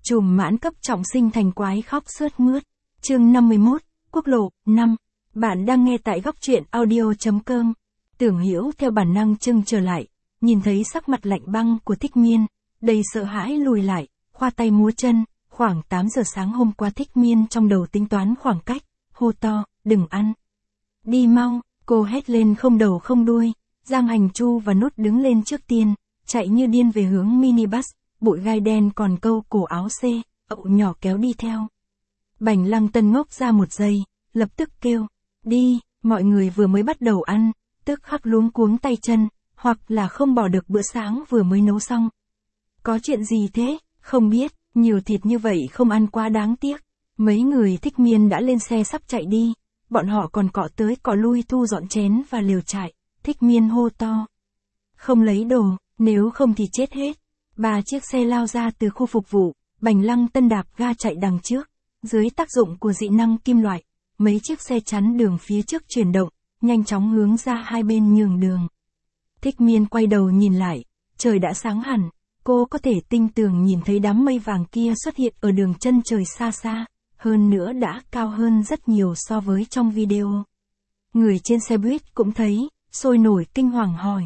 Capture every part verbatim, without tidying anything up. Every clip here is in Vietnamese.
Trùm mãn cấp trọng sinh thành quái khóc sướt mướt. Chương năm mươi mốt, Quốc lộ năm. Bạn đang nghe tại góc truyện audio.com. Tưởng Hiểu theo bản năng chưng trở lại, nhìn thấy sắc mặt lạnh băng của Thích Miên, đầy sợ hãi lùi lại, khoa tay múa chân. Khoảng tám giờ sáng hôm qua Thích Miên trong đầu tính toán khoảng cách, hô to, đừng ăn. Đi mau, cô hét lên không đầu không đuôi. Giang Hành Chu và Nút đứng lên trước tiên, chạy như điên về hướng minibus, bụi gai đen còn câu cổ áo C, ậu nhỏ kéo đi theo. Bành Lăng Tân ngốc ra một giây, lập tức kêu, đi, mọi người vừa mới bắt đầu ăn, tức khắc luống cuống tay chân, hoặc là không bỏ được bữa sáng vừa mới nấu xong. Có chuyện gì thế, không biết, nhiều thịt như vậy không ăn quá đáng tiếc. Mấy người Thích Miên đã lên xe sắp chạy đi, bọn họ còn cọ tới cọ lui thu dọn chén và liều trại. Thích Miên hô to, không lấy đồ, nếu không thì chết hết. Ba chiếc xe lao ra từ khu phục vụ, Bành Lăng Tân đạp ga chạy đằng trước. Dưới tác dụng của dị năng kim loại, mấy chiếc xe chắn đường phía trước chuyển động, nhanh chóng hướng ra hai bên nhường đường. Thích Miên quay đầu nhìn lại, trời đã sáng hẳn, cô có thể tinh tường nhìn thấy đám mây vàng kia xuất hiện ở đường chân trời xa xa, hơn nữa đã cao hơn rất nhiều so với trong video. Người trên xe buýt cũng thấy, sôi nổi kinh hoàng hỏi.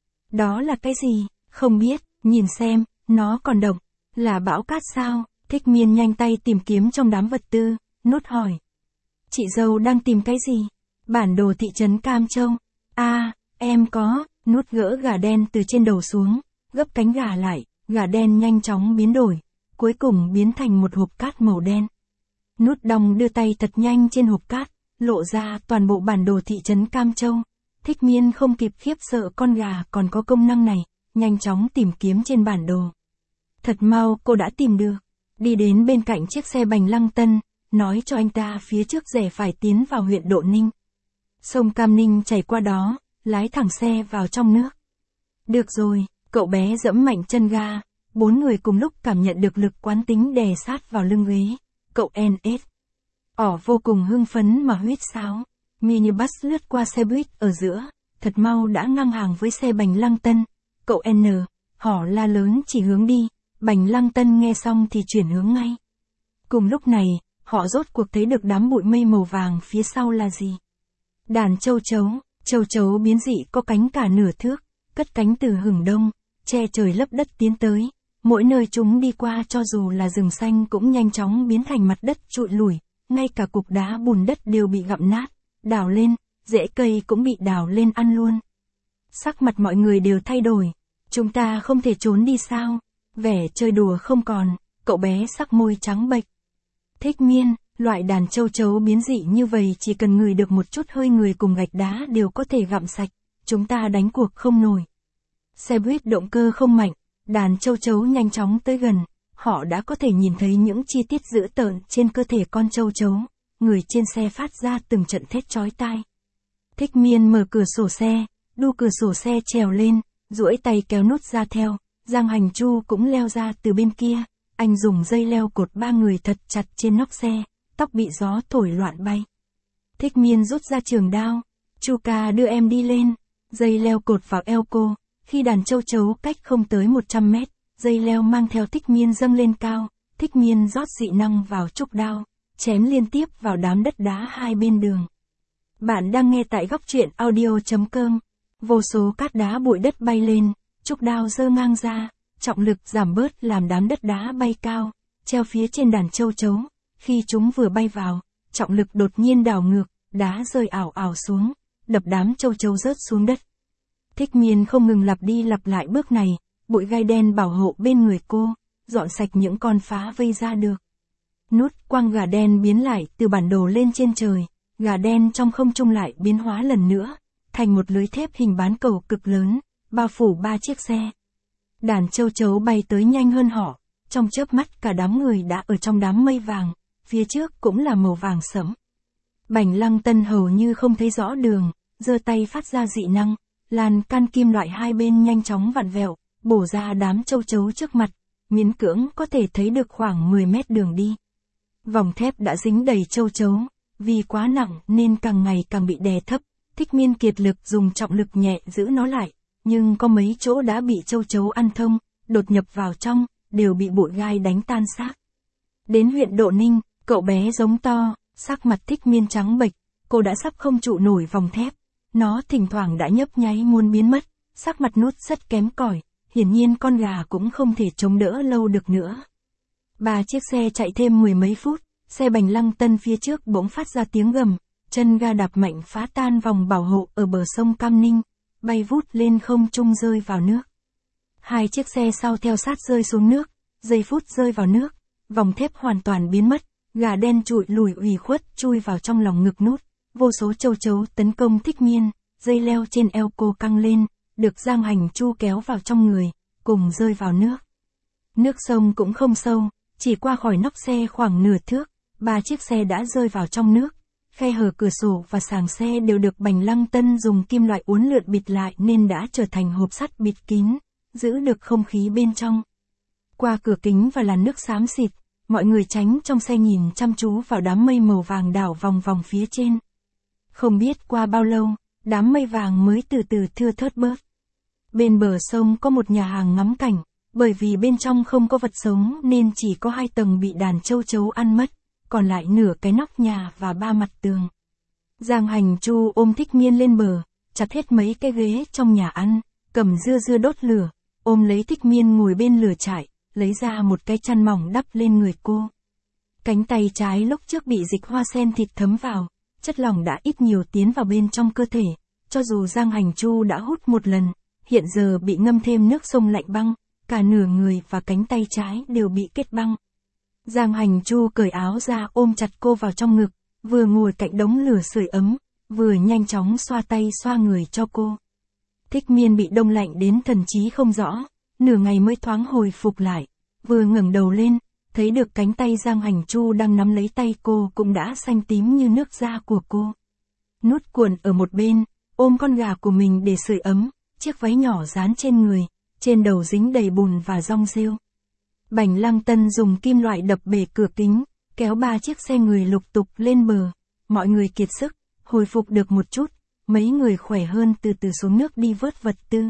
Đó là cái gì? Không biết, nhìn xem, nó còn động, là bão cát sao? Thích Miên nhanh tay tìm kiếm trong đám vật tư, Nút hỏi. Chị dâu đang tìm cái gì? Bản đồ thị trấn Cam Châu. À, em có, Nút gỡ gà đen từ trên đầu xuống, gấp cánh gà lại, gà đen nhanh chóng biến đổi, cuối cùng biến thành một hộp cát màu đen. Nút đong đưa tay thật nhanh trên hộp cát, lộ ra toàn bộ bản đồ thị trấn Cam Châu. Thích Miên không kịp khiếp sợ con gà còn có công năng này, nhanh chóng tìm kiếm trên bản đồ. Thật mau cô đã tìm được, đi đến bên cạnh chiếc xe Bành Lăng Tân, nói cho anh ta phía trước rẽ phải tiến vào huyện Độ Ninh. Sông Cam Ninh chảy qua đó, lái thẳng xe vào trong nước. Được rồi, cậu bé giẫm mạnh chân ga, bốn người cùng lúc cảm nhận được lực quán tính đè sát vào lưng ghế. Cậu en ét ỏ vô cùng hưng phấn mà huýt sáo. Minibus lướt qua xe buýt ở giữa, thật mau đã ngang hàng với xe Bành Lăng Tân. Cậu N, họ la lớn chỉ hướng đi, Bành Lăng Tân nghe xong thì chuyển hướng ngay. Cùng lúc này, họ rốt cuộc thấy được đám bụi mây màu vàng phía sau là gì? Đàn châu chấu, châu chấu biến dị có cánh cả nửa thước, cất cánh từ hừng đông, che trời lấp đất tiến tới. Mỗi nơi chúng đi qua cho dù là rừng xanh cũng nhanh chóng biến thành mặt đất trụi lủi, ngay cả cục đá bùn đất đều bị gặm nát, đào lên, rễ cây cũng bị đào lên ăn luôn. Sắc mặt mọi người đều thay đổi, chúng ta không thể trốn đi sao? Vẻ chơi đùa không còn, cậu bé sắc môi trắng bệch. Thích Miên, loại đàn châu chấu biến dị như vậy chỉ cần ngửi được một chút hơi người cùng gạch đá đều có thể gặm sạch, chúng ta đánh cuộc không nổi. Xe buýt động cơ không mạnh, đàn châu chấu nhanh chóng tới gần, họ đã có thể nhìn thấy những chi tiết dữ tợn trên cơ thể con châu chấu, người trên xe phát ra từng trận thét chói tai. Thích Miên mở cửa sổ xe, đu cửa sổ xe trèo lên, duỗi tay kéo nút ra theo, Giang Hành Chu cũng leo ra từ bên kia, anh dùng dây leo cột ba người thật chặt trên nóc xe, tóc bị gió thổi loạn bay. Thích Miên rút ra trường đao, Chu ca đưa em đi lên, dây leo cột vào eo cô, khi đàn châu chấu cách không tới một trăm mét, dây leo mang theo Thích Miên dâng lên cao, Thích Miên rót dị năng vào trúc đao, chém liên tiếp vào đám đất đá hai bên đường. Bạn đang nghe tại góc truyện audio.com, vô số cát đá bụi đất bay lên, trúc đao giơ ngang ra, trọng lực giảm bớt làm đám đất đá bay cao, treo phía trên đàn châu chấu, khi chúng vừa bay vào, trọng lực đột nhiên đảo ngược, đá rơi ảo ảo xuống, đập đám châu chấu rớt xuống đất. Thích Miên không ngừng lặp đi lặp lại bước này, bụi gai đen bảo hộ bên người cô, dọn sạch những con phá vây ra được. Nút quăng gà đen biến lại từ bản đồ lên trên trời, gà đen trong không trung lại biến hóa lần nữa, thành một lưới thép hình bán cầu cực lớn, bao phủ ba chiếc xe. Đàn châu chấu bay tới nhanh hơn họ, trong chớp mắt cả đám người đã ở trong đám mây vàng, phía trước cũng là màu vàng sẫm. Bành Lăng Tân hầu như không thấy rõ đường, giơ tay phát ra dị năng, lan can kim loại hai bên nhanh chóng vặn vẹo, bổ ra đám châu chấu trước mặt, miễn cưỡng có thể thấy được khoảng mười mét đường đi. Vòng thép đã dính đầy châu chấu, vì quá nặng nên càng ngày càng bị đè thấp, Thích Miên kiệt lực dùng trọng lực nhẹ giữ nó lại, nhưng có mấy chỗ đã bị châu chấu ăn thông, đột nhập vào trong, đều bị bụi gai đánh tan xác. Đến huyện Độ Ninh, cậu bé giống to, sắc mặt Thích Miên trắng bệch, cô đã sắp không trụ nổi vòng thép. Nó thỉnh thoảng đã nhấp nháy muốn biến mất, sắc mặt Nút rất kém cỏi, hiển nhiên con gà cũng không thể chống đỡ lâu được nữa. Ba chiếc xe chạy thêm mười mấy phút, xe Bành Lăng Tân phía trước bỗng phát ra tiếng gầm, chân ga đạp mạnh phá tan vòng bảo hộ ở bờ sông Cam Ninh, bay vút lên không trung rơi vào nước. Hai chiếc xe sau theo sát rơi xuống nước, giây phút rơi vào nước, vòng thép hoàn toàn biến mất, gà đen trụi lùi ủy khuất chui vào trong lòng ngực Nút, vô số châu chấu tấn công Thích Miên, dây leo trên eo cô căng lên, được Giang Hành Chu kéo vào trong người, cùng rơi vào nước. Nước sông cũng không sâu, chỉ qua khỏi nóc xe khoảng nửa thước, ba chiếc xe đã rơi vào trong nước. Khe hở cửa sổ và sàng xe đều được Bành Lăng Tân dùng kim loại uốn lượn bịt lại nên đã trở thành hộp sắt bịt kín, giữ được không khí bên trong. Qua cửa kính và làn nước xám xịt, mọi người tránh trong xe nhìn chăm chú vào đám mây màu vàng đảo vòng vòng phía trên. Không biết qua bao lâu, đám mây vàng mới từ từ thưa thớt bớt. Bên bờ sông có một nhà hàng ngắm cảnh, bởi vì bên trong không có vật sống nên chỉ có hai tầng bị đàn châu chấu ăn mất, còn lại nửa cái nóc nhà và ba mặt tường. Giang Hành Chu ôm Thích Miên lên bờ, chặt hết mấy cái ghế trong nhà ăn, cầm dưa dưa đốt lửa, ôm lấy Thích Miên ngồi bên lửa trại, lấy ra một cái chăn mỏng đắp lên người cô. Cánh tay trái lúc trước bị dịch hoa sen thịt thấm vào, chất lỏng đã ít nhiều tiến vào bên trong cơ thể, cho dù Giang Hành Chu đã hút một lần, hiện giờ bị ngâm thêm nước sông lạnh băng, cả nửa người và cánh tay trái đều bị kết băng. Giang Hành Chu cởi áo ra ôm chặt cô vào trong ngực, vừa ngồi cạnh đống lửa sưởi ấm, vừa nhanh chóng xoa tay xoa người cho cô. Thích Miên bị đông lạnh đến thần trí không rõ, nửa ngày mới thoáng hồi phục lại, vừa ngẩng đầu lên, thấy được cánh tay Giang Hành Chu đang nắm lấy tay cô cũng đã xanh tím như nước da của cô. Nút cuộn ở một bên, ôm con gà của mình để sưởi ấm, chiếc váy nhỏ dán trên người, trên đầu dính đầy bùn và rong rêu. Bành Lăng Tân dùng kim loại đập bể cửa kính, kéo ba chiếc xe người lục tục lên bờ, mọi người kiệt sức, hồi phục được một chút, mấy người khỏe hơn từ từ xuống nước đi vớt vật tư.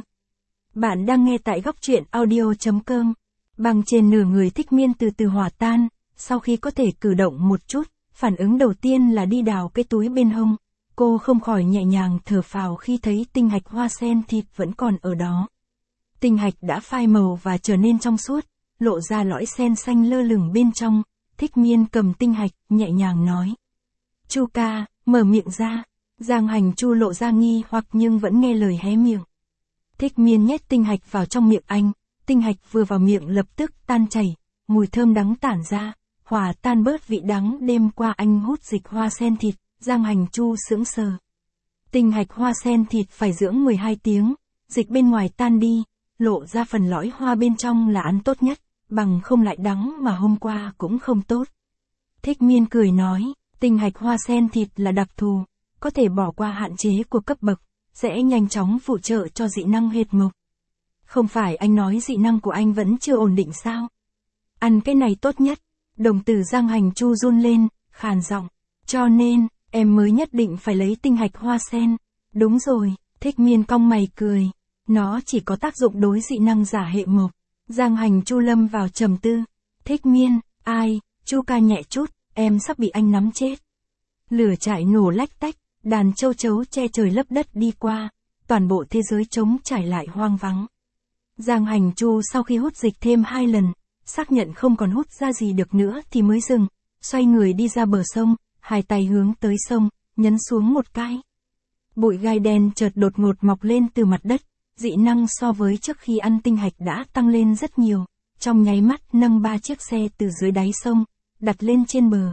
Bạn đang nghe tại góc truyện audio chấm com. Băng trên nửa người Thích Miên từ từ hòa tan, sau khi có thể cử động một chút, phản ứng đầu tiên là đi đào cái túi bên hông. Cô không khỏi nhẹ nhàng thở phào khi thấy tinh hạch hoa sen thịt vẫn còn ở đó. Tinh hạch đã phai màu và trở nên trong suốt, lộ ra lõi sen xanh lơ lửng bên trong. Thích Miên cầm tinh hạch, nhẹ nhàng nói. Chu ca, mở miệng ra. Giang Hành Chu lộ ra nghi hoặc nhưng vẫn nghe lời hé miệng. Thích Miên nhét tinh hạch vào trong miệng anh, tinh hạch vừa vào miệng lập tức tan chảy, mùi thơm đắng tản ra, hòa tan bớt vị đắng đêm qua anh hút dịch hoa sen thịt. Giang Hành Chu sững sờ. Tinh hạch hoa sen thịt phải dưỡng mười hai tiếng, dịch bên ngoài tan đi, lộ ra phần lõi hoa bên trong là ăn tốt nhất, bằng không lại đắng mà hôm qua cũng không tốt. Thích Miên cười nói, tinh hạch hoa sen thịt là đặc thù, có thể bỏ qua hạn chế của cấp bậc, sẽ nhanh chóng phụ trợ cho dị năng huyệt mộc. Không phải anh nói dị năng của anh vẫn chưa ổn định sao? Ăn cái này tốt nhất. Đồng tử Giang Hành Chu run lên, khàn giọng. Cho nên, em mới nhất định phải lấy tinh hạch hoa sen. Đúng rồi, Thích Miên cong mày cười. Nó chỉ có tác dụng đối dị năng giả hệ mộc. Giang Hành Chu lâm vào trầm tư. Thích Miên, ai, Chu ca nhẹ chút, em sắp bị anh nắm chết. Lửa trại nổ lách tách, đàn châu chấu che trời lấp đất đi qua, toàn bộ thế giới trống trải lại hoang vắng. Giang Hành Chu sau khi hút dịch thêm hai lần, xác nhận không còn hút ra gì được nữa thì mới dừng, xoay người đi ra bờ sông, hai tay hướng tới sông, nhấn xuống một cái. Bụi gai đen chợt đột ngột mọc lên từ mặt đất, dị năng so với trước khi ăn tinh hạch đã tăng lên rất nhiều, trong nháy mắt nâng ba chiếc xe từ dưới đáy sông, đặt lên trên bờ.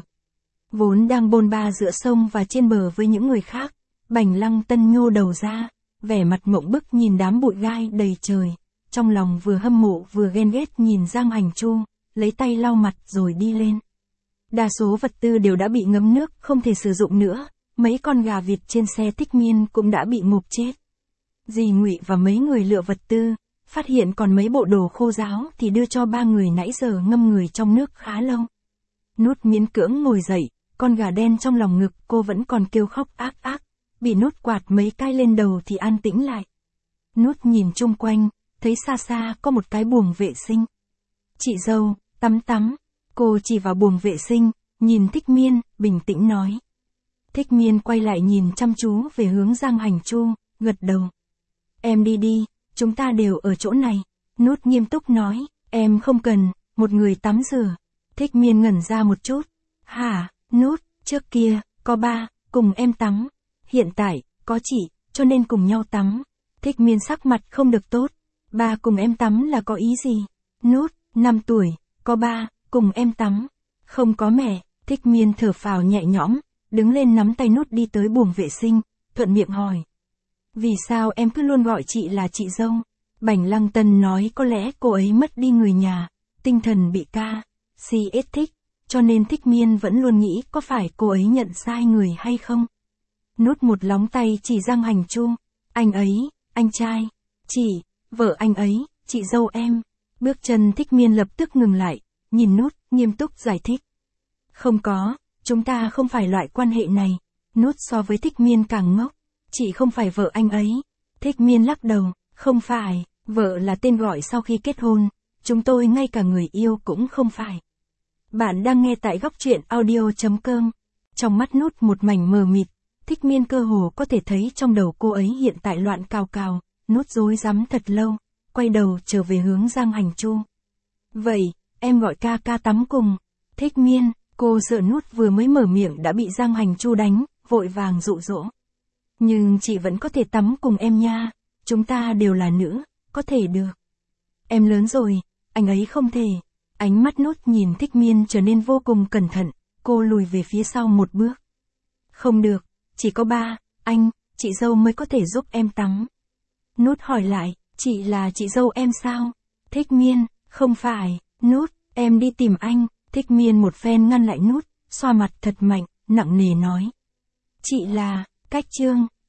Vốn đang bôn ba giữa sông và trên bờ với những người khác, Bành Lăng Tân nhô đầu ra, vẻ mặt mộng bức nhìn đám bụi gai đầy trời, trong lòng vừa hâm mộ vừa ghen ghét nhìn Giang Hành Chu, lấy tay lau mặt rồi đi lên. Đa số vật tư đều đã bị ngấm nước, không thể sử dụng nữa, mấy con gà vịt trên xe Thích Miên cũng đã bị ngộp chết. Dì Ngụy và mấy người lựa vật tư, phát hiện còn mấy bộ đồ khô ráo thì đưa cho ba người nãy giờ ngâm người trong nước khá lâu. Nút miễn cưỡng ngồi dậy, con gà đen trong lòng ngực cô vẫn còn kêu khóc ác ác, bị Nút quạt mấy cái lên đầu thì an tĩnh lại. Nút nhìn chung quanh, thấy xa xa có một cái buồng vệ sinh. Chị dâu, tắm tắm. Cô chỉ vào buồng vệ sinh, nhìn Thích Miên, bình tĩnh nói. Thích Miên quay lại nhìn chăm chú về hướng Giang Hành Chu, gật đầu. Em đi đi, chúng ta đều ở chỗ này. Nút nghiêm túc nói, em không cần, một người tắm rửa. Thích Miên ngẩn ra một chút. Hả, Nút, trước kia, có ba, cùng em tắm. Hiện tại, có chị, cho nên cùng nhau tắm. Thích Miên sắc mặt không được tốt. Ba cùng em tắm là có ý gì? Nút, năm tuổi, có ba, cùng em tắm. Không có mẹ. Thích Miên thở phào nhẹ nhõm, đứng lên nắm tay Nút đi tới buồng vệ sinh, thuận miệng hỏi. Vì sao em cứ luôn gọi chị là chị dâu? Bảnh Lăng Tân nói có lẽ cô ấy mất đi người nhà, tinh thần bị ca, xê ét thích, cho nên Thích Miên vẫn luôn nghĩ có phải cô ấy nhận sai người hay không? Nút một lóng tay chỉ Giang Hành Chu, anh ấy, anh trai, chị, vợ anh ấy, chị dâu em. Bước chân Thích Miên lập tức ngừng lại, nhìn Nút, nghiêm túc giải thích. Không có, chúng ta không phải loại quan hệ này. Nút so với Thích Miên càng ngốc. Chị không phải vợ anh ấy. Thích Miên lắc đầu, không phải, vợ là tên gọi sau khi kết hôn. Chúng tôi ngay cả người yêu cũng không phải. Bạn đang nghe tại góc truyện audio chấm com. Trong mắt Nút một mảnh mờ mịt. Thích Miên cơ hồ có thể thấy trong đầu cô ấy hiện tại loạn cào cào. Nút rối rắm thật lâu, quay đầu trở về hướng Giang Hành Chu. Vậy, em gọi ca ca tắm cùng. Thích Miên, cô sợ Nút vừa mới mở miệng đã bị Giang Hành Chu đánh, vội vàng dụ dỗ. Nhưng chị vẫn có thể tắm cùng em nha, chúng ta đều là nữ, có thể được. Em lớn rồi, anh ấy không thể. Ánh mắt Nút nhìn Thích Miên trở nên vô cùng cẩn thận, cô lùi về phía sau một bước. Không được, chỉ có ba, anh, chị dâu mới có thể giúp em tắm. Nút hỏi lại, chị là chị dâu em sao? Thích Miên, không phải, Nút, em đi tìm anh. Thích Miên một phen ngăn lại Nút, xoa mặt thật mạnh, nặng nề nói. Chị là, Cách Trương.